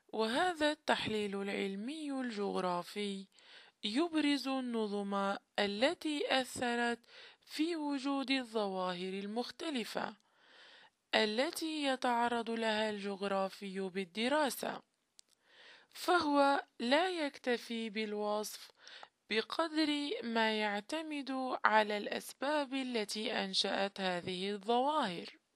وهذا التحليل العلمي الجغرافي يبرز النظم التي أثرت في وجود الظواهر المختلفة التي يتعرض لها الجغرافي بالدراسة، فهو لا يكتفي بالوصف بقدر ما يعتمد على الأسباب التي أنشأت هذه الظواهر.